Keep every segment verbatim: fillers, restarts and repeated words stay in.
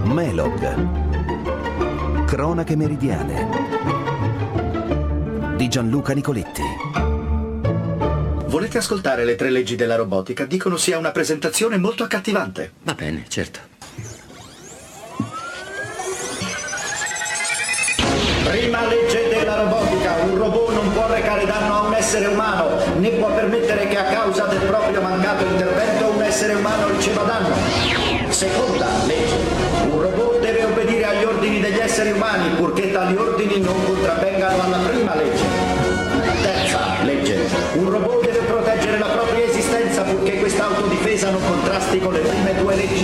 Melog. Cronache meridiane di Gianluca Nicoletti. Volete ascoltare le tre leggi della robotica? Dicono sia una presentazione molto accattivante. Va bene, certo. Prima legge della robotica: un robot non può recare danno a un essere umano, né può permettere che a causa del proprio mancato intervento un essere umano riceva danno. Seconda legge: un robot deve obbedire agli ordini degli esseri umani, purché tali ordini non contravvengano alla prima legge. Terza legge: un robot deve proteggere la propria esistenza, purché questa autodifesa non contrasti con le prime due leggi.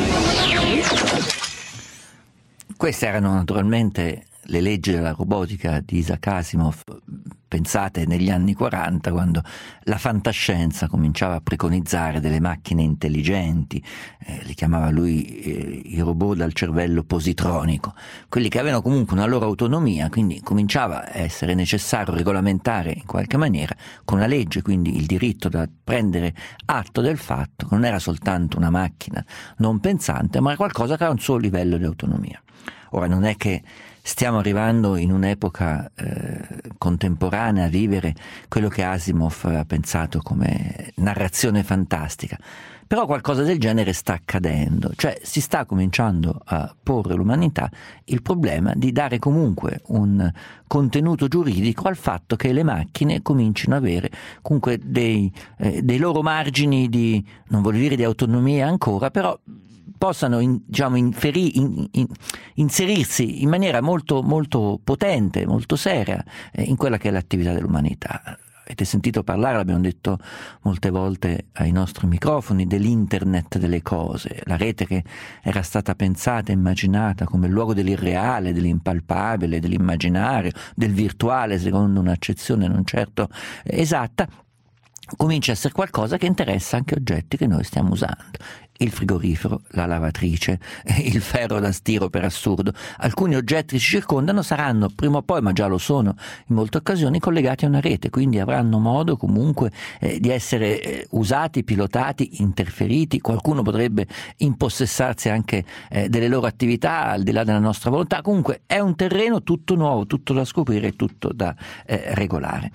Queste erano naturalmente le leggi della robotica di Isaac Asimov, pensate negli anni quaranta, quando la fantascienza cominciava a preconizzare delle macchine intelligenti, eh, li chiamava lui eh, i robot dal cervello positronico, quelli che avevano comunque una loro autonomia, quindi cominciava a essere necessario regolamentare in qualche maniera con una legge, quindi il diritto da prendere atto del fatto che non era soltanto una macchina non pensante, ma era qualcosa che aveva un suo livello di autonomia. Ora, non è che stiamo arrivando in un'epoca eh, contemporanea a vivere quello che Asimov ha pensato come narrazione fantastica, però qualcosa del genere sta accadendo, cioè si sta cominciando a porre l'umanità il problema di dare comunque un contenuto giuridico al fatto che le macchine comincino ad avere comunque dei, eh, dei loro margini di, non voglio dire di autonomia ancora, però possano in, diciamo, inferi, in, in, inserirsi in maniera molto, molto potente, molto seria eh, in quella che è l'attività dell'umanità. Avete sentito parlare, l'abbiamo detto molte volte ai nostri microfoni, dell'internet delle cose, la rete che era stata pensata e immaginata come il luogo dell'irreale, dell'impalpabile, dell'immaginario, del virtuale, secondo un'accezione non certo esatta, comincia a essere qualcosa che interessa anche oggetti che noi stiamo usando. Il frigorifero, la lavatrice, il ferro da stiro per assurdo. Alcuni oggetti che ci circondano saranno prima o poi, ma già lo sono in molte occasioni, collegati a una rete, quindi avranno modo comunque eh, di essere eh, usati, pilotati, interferiti. Qualcuno potrebbe impossessarsi anche eh, delle loro attività al di là della nostra volontà. Comunque è un terreno tutto nuovo, tutto da scoprire, tutto da eh, regolare.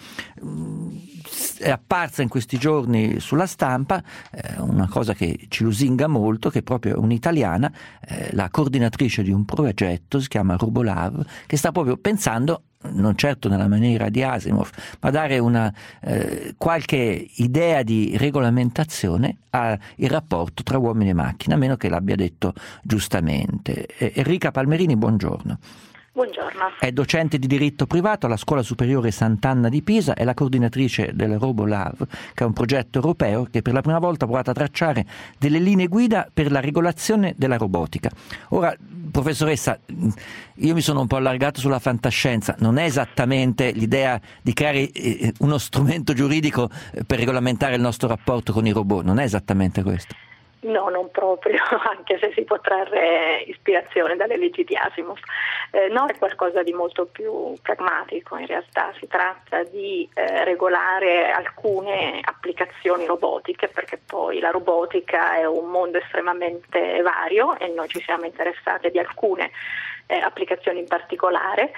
È apparsa in questi giorni sulla stampa eh, una cosa che ci lusinga molto, che è proprio un'italiana, eh, la coordinatrice di un progetto, si chiama Robolav, che sta proprio pensando, non certo nella maniera di Asimov, ma dare una eh, qualche idea di regolamentazione al rapporto tra uomini e macchine, a meno che l'abbia detto giustamente. Eh, Enrica Palmerini, buongiorno. Buongiorno. È docente di diritto privato alla Scuola Superiore Sant'Anna di Pisa, è la coordinatrice del Robolav, che è un progetto europeo che per la prima volta ha provato a tracciare delle linee guida per la regolazione della robotica. Ora, professoressa, io mi sono un po' allargato sulla fantascienza, non è esattamente l'idea di creare uno strumento giuridico per regolamentare il nostro rapporto con i robot, non è esattamente questo. No, non proprio, anche se si può trarre ispirazione dalle leggi di Asimov. Eh, no, è qualcosa di molto più pragmatico, in realtà si tratta di eh, regolare alcune applicazioni robotiche, perché poi la robotica è un mondo estremamente vario e noi ci siamo interessati di alcune eh, applicazioni in particolare.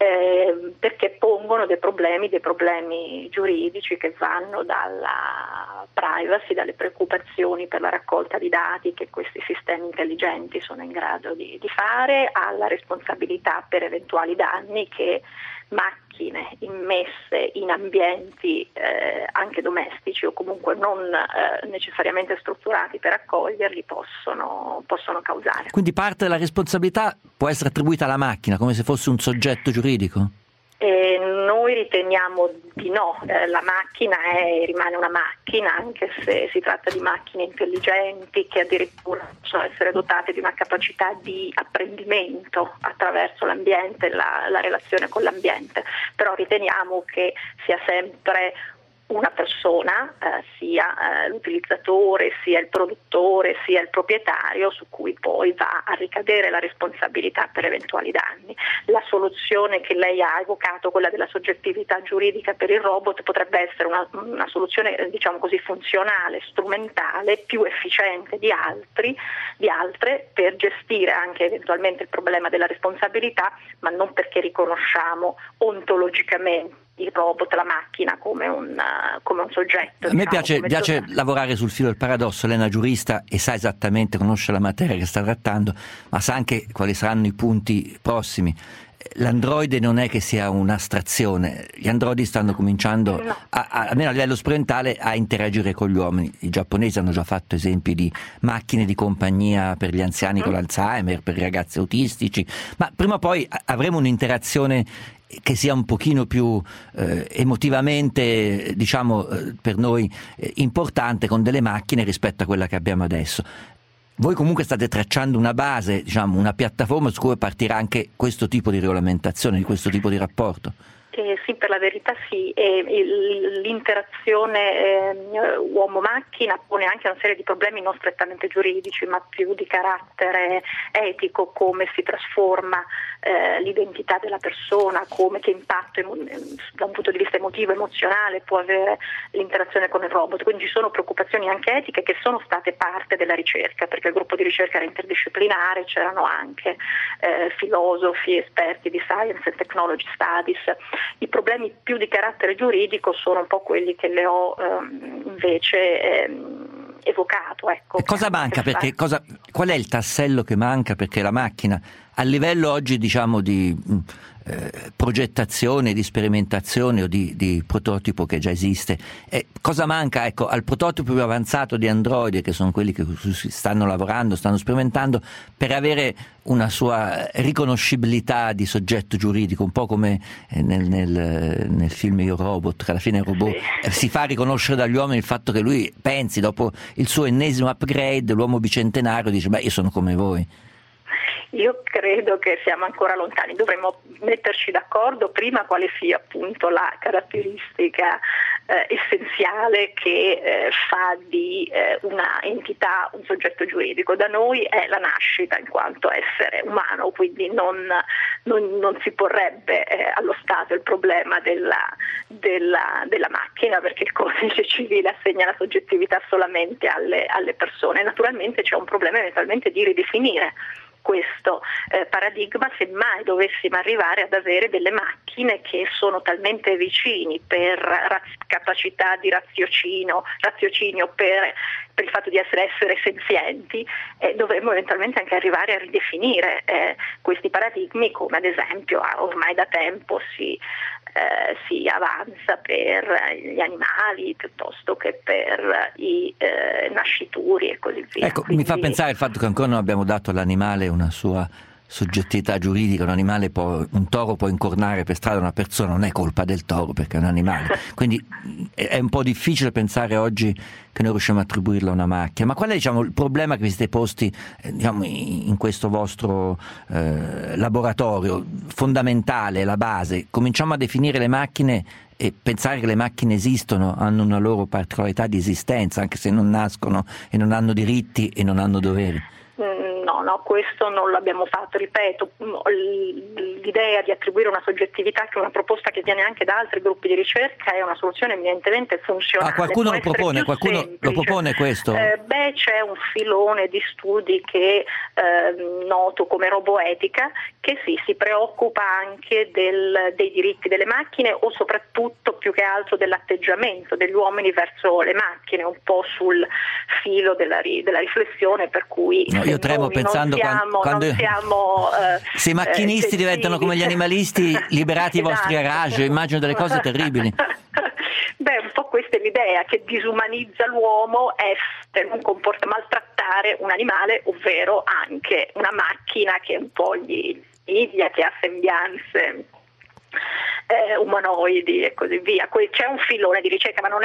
Eh, perché pongono dei problemi, dei problemi giuridici che vanno dalla privacy, dalle preoccupazioni per la raccolta di dati che questi sistemi intelligenti sono in grado di, di fare, alla responsabilità per eventuali danni che macchine immesse in ambienti eh, anche domestici o comunque non eh, necessariamente strutturati per accoglierli possono, possono causare. Quindi parte della responsabilità può essere attribuita alla macchina come se fosse un soggetto giuridico? Eh, noi riteniamo di no, eh, la macchina è, rimane una macchina, anche se si tratta di macchine intelligenti che addirittura possono essere dotate di una capacità di apprendimento attraverso l'ambiente, la, la relazione con l'ambiente, però riteniamo che sia sempre una persona, eh, sia eh, l'utilizzatore, sia il produttore, sia il proprietario, su cui poi va a ricadere la responsabilità per eventuali danni. La soluzione che lei ha evocato, quella della soggettività giuridica per il robot, potrebbe essere una, una soluzione, diciamo così, funzionale, strumentale, più efficiente di altri, di altre, per gestire anche eventualmente il problema della responsabilità, ma non perché riconosciamo ontologicamente il robot, la macchina, come un, come un soggetto. A me diciamo, piace, piace soggetto. lavorare sul filo del paradosso. Lei è una giurista e sa esattamente, conosce la materia che sta trattando, ma sa anche quali saranno i punti prossimi. L'androide non è che sia un'astrazione, gli androidi stanno cominciando, no. a, a, almeno a livello sperimentale, a interagire con gli uomini. I giapponesi hanno già fatto esempi di macchine di compagnia per gli anziani mm. con l'Alzheimer, per i ragazzi autistici, ma prima o poi avremo un'interazione che sia un pochino più eh, emotivamente, diciamo, eh, per noi eh, importante con delle macchine rispetto a quella che abbiamo adesso. Voi comunque state tracciando una base, diciamo, una piattaforma su cui partirà anche questo tipo di regolamentazione, di questo tipo di rapporto? Eh, sì, per la verità sì, e l'interazione eh, uomo-macchina pone anche una serie di problemi non strettamente giuridici, ma più di carattere etico, come si trasforma eh, l'identità della persona, come, che impatto emo- da un punto di vista emotivo, emozionale può avere l'interazione con il robot. Quindi ci sono preoccupazioni anche etiche che sono state parte della ricerca, perché il gruppo di ricerca era interdisciplinare, c'erano anche eh, filosofi, esperti di Science and Technology Studies. I problemi più di carattere giuridico sono un po' quelli che le ho ehm, invece ehm, evocato. Ecco, e cosa manca? Perché cosa, qual è il tassello che manca? Perché la macchina, a livello oggi, diciamo, di eh, progettazione, di sperimentazione o di, di prototipo che già esiste, eh, cosa manca, ecco, al prototipo più avanzato di Android, che sono quelli che si stanno lavorando, stanno sperimentando, per avere una sua riconoscibilità di soggetto giuridico, un po' come nel, nel, nel film Io Robot, che alla fine il robot sì. si fa riconoscere dagli uomini il fatto che lui pensi, dopo il suo ennesimo upgrade, l'uomo bicentenario dice: beh, io sono come voi. Io credo che siamo ancora lontani, dovremmo metterci d'accordo prima quale sia appunto la caratteristica eh, essenziale che eh, fa di eh, una entità un soggetto giuridico. Da noi è la nascita in quanto essere umano, quindi non, non, non si porrebbe eh, allo Stato il problema della, della, della macchina, perché il codice civile assegna la soggettività solamente alle, alle persone. Naturalmente c'è un problema eventualmente di ridefinire questo eh, paradigma, se mai dovessimo arrivare ad avere delle macchine che sono talmente vicini per raz- capacità di raziocinio, raziocinio per, per il fatto di essere essere senzienti, eh, dovremmo eventualmente anche arrivare a ridefinire eh, questi paradigmi, come ad esempio ormai da tempo si Eh, si avanza per gli animali piuttosto che per i eh, nascituri e così via. Ecco, Quindi... mi fa pensare il fatto che ancora non abbiamo dato all'animale una sua soggettività giuridica. Un animale può, un toro può incornare per strada una persona, non è colpa del toro perché è un animale, quindi è un po' difficile pensare oggi che noi riusciamo a attribuirlo a una macchina. Ma qual è, diciamo, il problema che vi siete posti eh, diciamo, in questo vostro eh, laboratorio fondamentale, la base? Cominciamo a definire le macchine e pensare che le macchine esistono, hanno una loro particolarità di esistenza, anche se non nascono e non hanno diritti e non hanno doveri. No, no, questo non l'abbiamo fatto, ripeto, l'idea di attribuire una soggettività, che è una proposta che viene anche da altri gruppi di ricerca, è una soluzione evidentemente funzionale. Ah, qualcuno lo propone, qualcuno semplice. lo propone questo? Eh, beh, c'è un filone di studi che eh, noto come roboetica, che sì, si preoccupa anche del, dei diritti delle macchine, o soprattutto più che altro dell'atteggiamento degli uomini verso le macchine, un po' sul filo della, della riflessione, per cui no, io tremo pensando non siamo, quando, non siamo eh, se i macchinisti eh, diventano come gli animalisti, liberati i vostri esatto. garage, immagino delle cose terribili. Beh, un po' questa è l'idea, che disumanizza l'uomo, è non comporta maltrattare un animale, ovvero anche una macchina che un po' gli invidia, che ha sembianze eh, umanoidi e così via. C'è un filone di ricerca, ma non è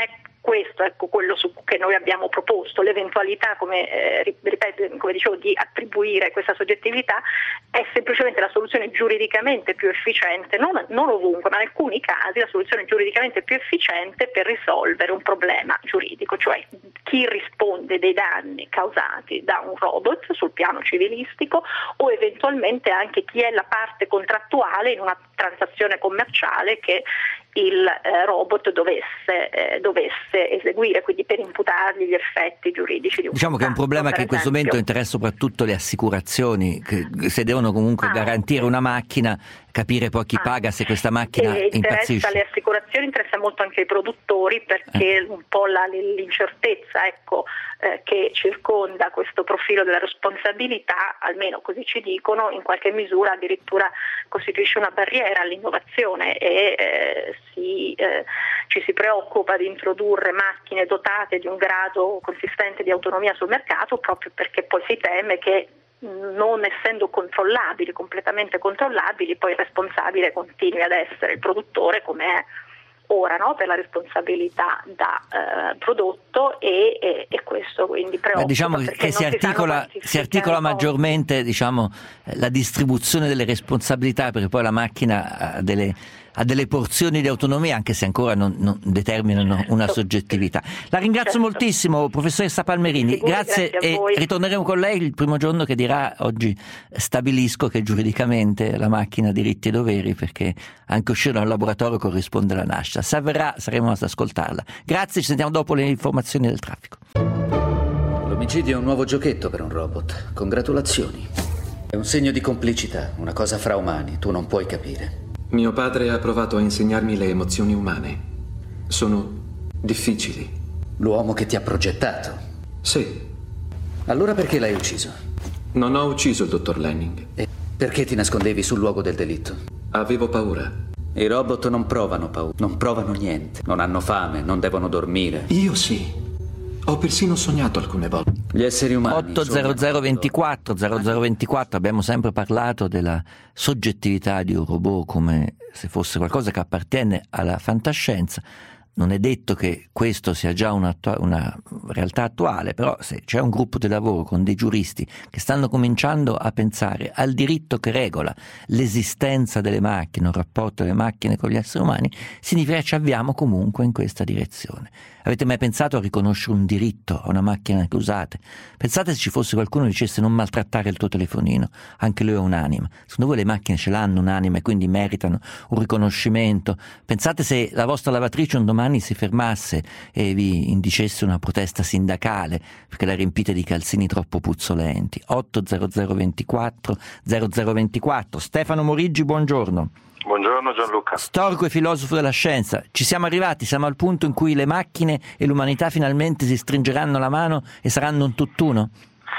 questo ecco quello su, che noi abbiamo proposto. L'eventualità, come eh, ripeto, come dicevo, di attribuire questa soggettività è semplicemente la soluzione giuridicamente più efficiente, non, non ovunque, ma in alcuni casi la soluzione giuridicamente più efficiente per risolvere un problema giuridico, cioè chi risponde dei danni causati da un robot sul piano civilistico, o eventualmente anche chi è la parte contrattuale in una transazione commerciale che il eh, robot dovesse, eh, dovesse eseguire, quindi per imputargli gli effetti giuridici di un Diciamo che è un problema che in questo esempio. momento interessa soprattutto le assicurazioni, che se devono comunque ah, garantire una macchina, capire poi chi ah, paga se questa macchina e impazzisce. Interessa le assicurazioni, interessa molto anche i produttori, perché eh. un po' la, l'incertezza ecco, eh, che circonda questo profilo della responsabilità, almeno così ci dicono, in qualche misura addirittura costituisce una barriera all'innovazione e eh, si, eh, ci si preoccupa di introdurre macchine dotate di un grado consistente di autonomia sul mercato, proprio perché poi si teme che, non essendo controllabili, completamente controllabili, poi il responsabile continui ad essere il produttore, come è ora, no? Per la responsabilità da eh, prodotto e, e, e questo quindi preoccupa. Beh, diciamo che si articola, si articola maggiormente diciamo, la distribuzione delle responsabilità, perché poi la macchina ha delle, ha delle porzioni di autonomia, anche se ancora non, non determinano una soggettività. La ringrazio certo. moltissimo, professoressa Palmerini, Sicuri, grazie, grazie e ritorneremo con lei il primo giorno che dirà: oggi stabilisco che giuridicamente la macchina ha diritti e doveri, perché anche uscire da un laboratorio corrisponde alla nascita. Se avverrà saremo ad ascoltarla. Grazie, ci sentiamo dopo le informazioni del traffico. L'omicidio è un nuovo giochetto per un robot. Congratulazioni. È un segno di complicità, una cosa fra umani, tu non puoi capire. Mio padre ha provato a insegnarmi le emozioni umane. Sono difficili. L'uomo che ti ha progettato? Sì. Allora perché l'hai ucciso? Non ho ucciso il dottor Lanning. E perché ti nascondevi sul luogo del delitto? Avevo paura. I robot non provano paura, non provano niente. Non hanno fame, non devono dormire. Io sì. Ho persino sognato alcune volte. Gli esseri umani otto zero zero ventiquattro zero zero ventiquattro. Abbiamo sempre parlato della soggettività di un robot come se fosse qualcosa che appartiene alla fantascienza. Non è detto che questo sia già una, una realtà attuale, però se c'è un gruppo di lavoro con dei giuristi che stanno cominciando a pensare al diritto che regola l'esistenza delle macchine, un rapporto delle macchine con gli esseri umani, significa che ci avviamo comunque in questa direzione. Avete mai pensato a riconoscere un diritto a una macchina che usate? Pensate se ci fosse qualcuno che dicesse: non maltrattare il tuo telefonino, anche lui ha un'anima. Secondo voi le macchine ce l'hanno un'anima e quindi meritano un riconoscimento? Pensate se la vostra lavatrice un domani si fermasse e vi indicesse una protesta sindacale perché la riempite di calzini troppo puzzolenti. otto zero zero ventiquattro zero zero ventiquattro. Stefano Moriggi, buongiorno. Buongiorno Gianluca. Storico e filosofo della scienza. Ci siamo arrivati, siamo al punto in cui le macchine e l'umanità finalmente si stringeranno la mano e saranno un tutt'uno?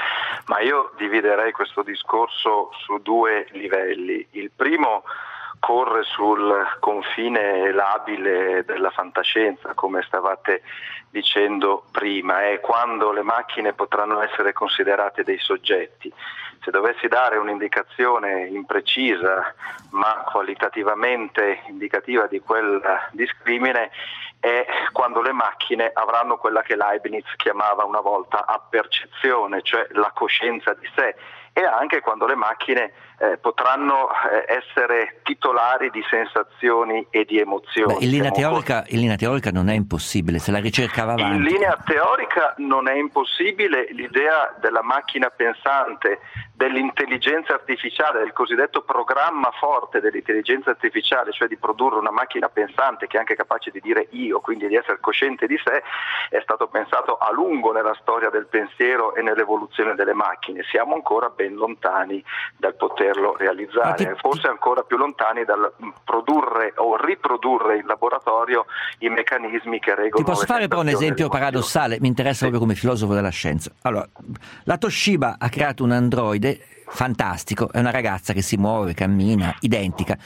Ma io dividerei questo discorso su due livelli. Il primo corre sul confine labile della fantascienza, come stavate dicendo prima, è quando le macchine potranno essere considerate dei soggetti. Se dovessi dare un'indicazione imprecisa ma qualitativamente indicativa di quel discrimine, è quando le macchine avranno quella che Leibniz chiamava una volta appercezione, cioè la coscienza di sé, e anche quando le macchine eh, potranno eh, essere titolari di sensazioni e di emozioni. Beh, in, linea teorica, in linea teorica non è impossibile, se la ricerca va avanti. In linea teorica non è impossibile. L'idea della macchina pensante, dell'intelligenza artificiale, del cosiddetto programma forte dell'intelligenza artificiale, cioè di produrre una macchina pensante che è anche capace di dire io, quindi di essere cosciente di sé, è stato pensato a lungo nella storia del pensiero e nell'evoluzione delle macchine. Siamo ancora ben lontani dal poterlo realizzare, ti... forse ancora più lontani dal produrre o riprodurre in laboratorio i meccanismi che regolano. Ti posso fare però un esempio paradossale? Mi interessa sì. proprio come filosofo della scienza. Allora, la Toshiba ha creato un androide fantastico, è una ragazza che si muove, cammina, identica.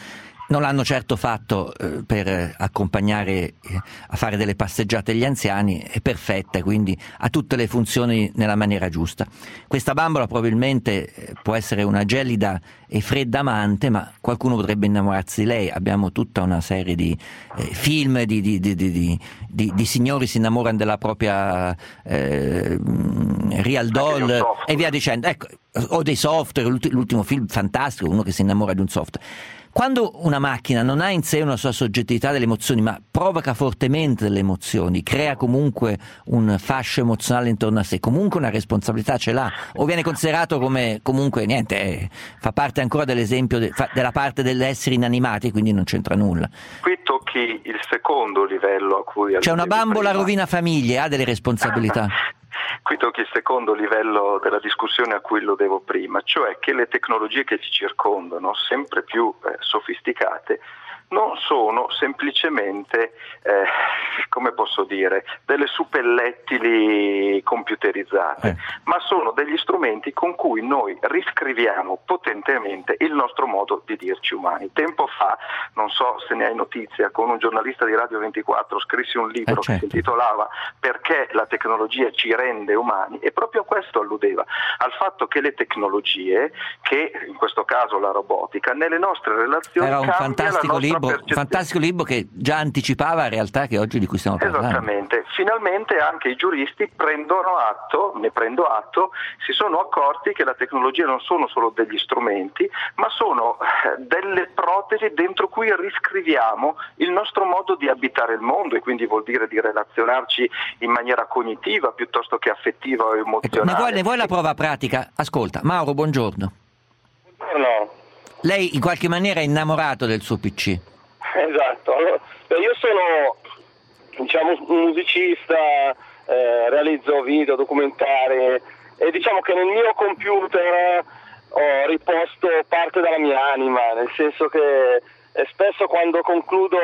non l'hanno certo fatto eh, per accompagnare eh, a fare delle passeggiate gli anziani, è perfetta, quindi ha tutte le funzioni nella maniera giusta. Questa bambola probabilmente eh, può essere una gelida e fredda amante, ma qualcuno potrebbe innamorarsi di lei. Abbiamo tutta una serie di eh, film di, di, di, di, di, di signori si innamorano della propria eh, real doll e via dicendo, ecco, o dei software, l'ultimo film fantastico, uno che si innamora di un software. Quando una macchina non ha in sé una sua soggettività delle emozioni, ma provoca fortemente delle emozioni, crea comunque un fascio emozionale intorno a sé, comunque una responsabilità ce l'ha, o viene considerato come comunque niente, eh, fa parte ancora dell'esempio de, fa, della parte degli esseri inanimati, quindi non c'entra nulla. Qui tocchi il secondo livello a cui... C'è una bambola prima. Rovina famiglie, ha delle responsabilità. Qui tocchi il secondo livello della discussione a cui lo devo prima, cioè che le tecnologie che ci circondano, sempre più eh, sofisticate, non sono semplicemente, eh, come posso dire, delle suppellettili computerizzate, eh. ma sono degli strumenti con cui noi riscriviamo potentemente il nostro modo di dirci umani. Tempo fa, non so se ne hai notizia, con un giornalista di Radio ventiquattro scrissi un libro eh, certo. che si intitolava Perché la tecnologia ci rende umani, e proprio questo alludeva al fatto che le tecnologie, che in questo caso la robotica, nelle nostre relazioni era un fantastico libro, percezione. fantastico libro che già anticipava realtà che oggi di cui stiamo parlando. Esattamente, finalmente anche i giuristi prendono atto, ne prendo atto, si sono accorti che la tecnologia non sono solo degli strumenti, ma sono delle protesi dentro cui riscriviamo il nostro modo di abitare il mondo, e quindi vuol dire di relazionarci in maniera cognitiva piuttosto che affettiva o emozionale. Ecco, ne vuoi, ne vuoi la prova pratica? Ascolta, Mauro, buongiorno. Buongiorno. Lei in qualche maniera è innamorato del suo P C. Esatto, allora, io sono diciamo un musicista, eh, realizzo video, documentari, e diciamo che nel mio computer ho riposto parte della mia anima, nel senso che eh, spesso quando concludo,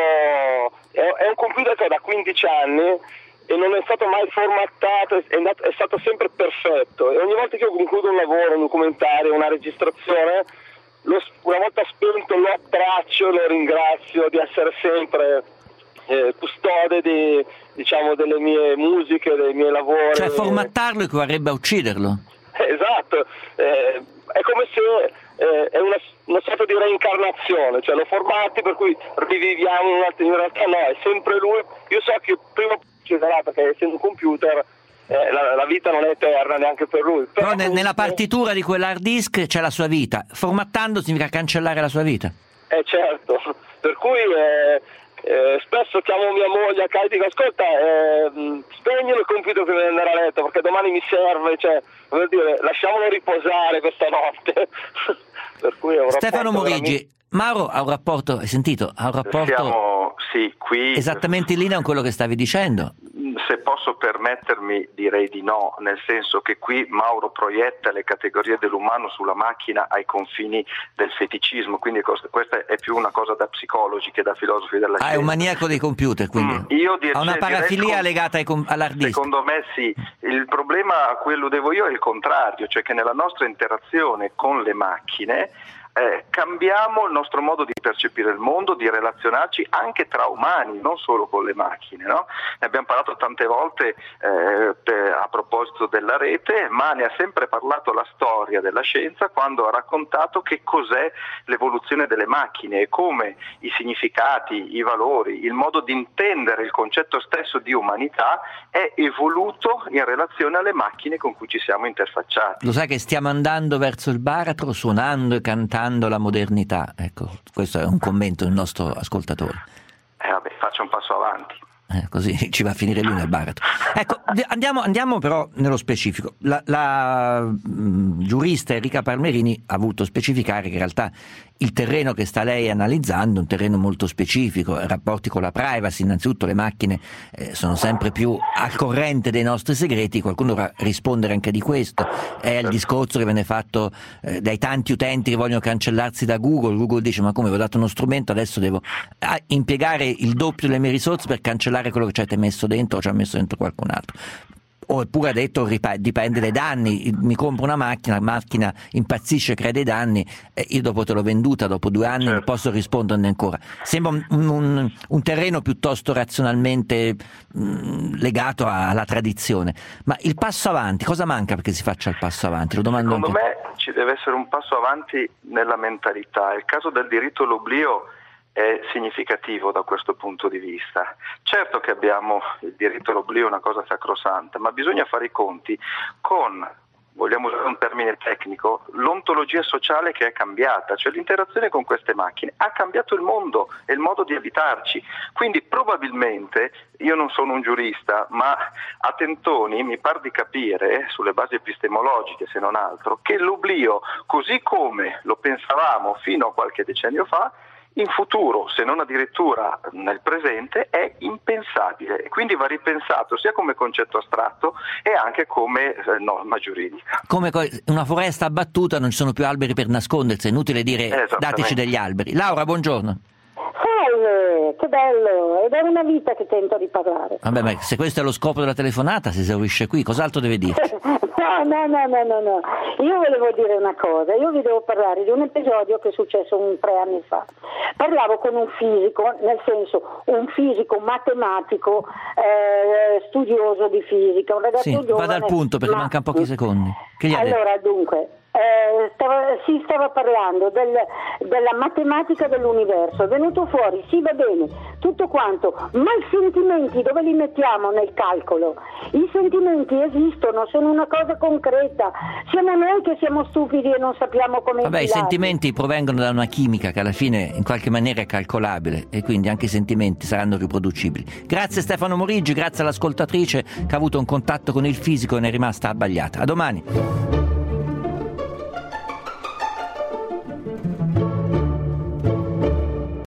è, è un computer che ho da quindici anni e non è stato mai formattato, è, andato, è stato sempre perfetto, e ogni volta che io concludo un lavoro, un documentario, una registrazione, Lo, una volta spento lo abbraccio, lo ringrazio di essere sempre eh, custode di, diciamo, delle mie musiche, dei miei lavori. Cioè formattarlo equivarrebbe a ucciderlo. Esatto, eh, è come se eh, è una, una sorta di reincarnazione, cioè lo formati per cui riviviamo un attimo, in realtà no, è sempre lui. Io so che prima succederà, perché essendo un computer Eh, la, la vita non è eterna neanche per lui. Però, Però ne, nella partitura di quell'hard disk c'è la sua vita. Formattando significa cancellare la sua vita. Eh certo, per cui eh, eh, spesso chiamo mia moglie a casa e dico ascolta, eh, spegnilo il computer prima di andare a letto perché domani mi serve, cioè, vuol dire, lasciamolo riposare questa notte. Per cui è un Stefano Morigi, veramente... Mauro ha un rapporto, hai sentito? Ha un rapporto Siamo, sì, qui... esattamente in linea con quello che stavi dicendo. Se posso permettermi, direi di no, nel senso che qui Mauro proietta le categorie dell'umano sulla macchina ai confini del feticismo, quindi questa è più una cosa da psicologi che da filosofi della scienza. Ah, è un maniaco dei computer, quindi mm, io ha una parafilia legata ai com- all'hard disk. Secondo me sì, il problema a cui alludevo io è il contrario, cioè che nella nostra interazione con le macchine Eh, cambiamo il nostro modo di percepire il mondo, di relazionarci anche tra umani, non solo con le macchine, no? Ne abbiamo parlato tante volte eh, per, a proposito della rete, ma ne ha sempre parlato la storia della scienza quando ha raccontato che cos'è l'evoluzione delle macchine e come i significati, i valori, il modo di intendere il concetto stesso di umanità è evoluto in relazione alle macchine con cui ci siamo interfacciati. Lo sai che stiamo andando verso il baratro, suonando e cantando la modernità, ecco, questo è un commento del nostro ascoltatore. Eh vabbè, faccia un passo avanti. Eh, così ci va a finire lui nel baratro. Ecco, andiamo, andiamo però nello specifico. La, la mh, giurista Enrica Palmerini ha voluto specificare che in realtà il terreno che sta lei analizzando è un terreno molto specifico, rapporti con la privacy, innanzitutto le macchine eh, sono sempre più al corrente dei nostri segreti, qualcuno dovrà rispondere anche di questo, è il discorso che viene fatto eh, dai tanti utenti che vogliono cancellarsi da Google. Google dice ma come, vi ho dato uno strumento, adesso devo ah, impiegare il doppio delle mie risorse per cancellare quello che ci avete messo dentro o ci ha messo dentro qualcun altro. oppure ha detto ripa- dipende dai danni, mi compro una macchina, la macchina impazzisce, crea dei danni, eh, io dopo te l'ho venduta, dopo due anni non posso risponderne ancora. Sembra un, un, un terreno piuttosto razionalmente mh, legato a, alla tradizione, ma il passo avanti, cosa manca perché si faccia il passo avanti? Lo domando Secondo anche... me ci deve essere un passo avanti nella mentalità. Il caso del diritto all'oblio è significativo da questo punto di vista. Certo che abbiamo il diritto all'oblio, è una cosa sacrosanta, ma bisogna fare i conti con, vogliamo usare un termine tecnico, l'ontologia sociale che è cambiata, cioè l'interazione con queste macchine ha cambiato il mondo e il modo di abitarci. Quindi probabilmente, io non sono un giurista, ma a tentoni mi par di capire, sulle basi epistemologiche se non altro, che l'oblio, così come lo pensavamo fino a qualche decennio fa, in futuro, se non addirittura nel presente, è impensabile e quindi va ripensato sia come concetto astratto e anche come eh, norma giuridica. Come una foresta abbattuta, non ci sono più alberi per nascondersi, è inutile dire dateci degli alberi. Laura, buongiorno. Salve, che bello, ed è una vita che tento di parlare. Vabbè, ma se questo è lo scopo della telefonata, si esaurisce qui, cos'altro deve dire? No, no, no, no, no, no. Io volevo dire una cosa, io vi devo parlare di un episodio che è successo un tre anni fa. Parlavo con un fisico, nel senso un fisico matematico, eh, studioso di fisica, un ragazzo sì, giovane. Vada al punto perché ma... mancano pochi secondi. Che gli ha allora, detto? dunque, eh, stava, si stava parlando del, della matematica dell'universo, è venuto fuori, sì va bene, tutto quanto, ma i sentimenti dove li mettiamo nel calcolo? I sentimenti esistono, sono una cosa concreta, siamo noi che siamo stupidi e non sappiamo come Vabbè, infilarli. I sentimenti provengono da una chimica che alla fine in qualche maniera è calcolabile e quindi anche i sentimenti saranno riproducibili. Grazie Stefano Morigi, grazie all'ascoltatrice che ha avuto un contatto con il fisico e ne è rimasta abbagliata. A domani.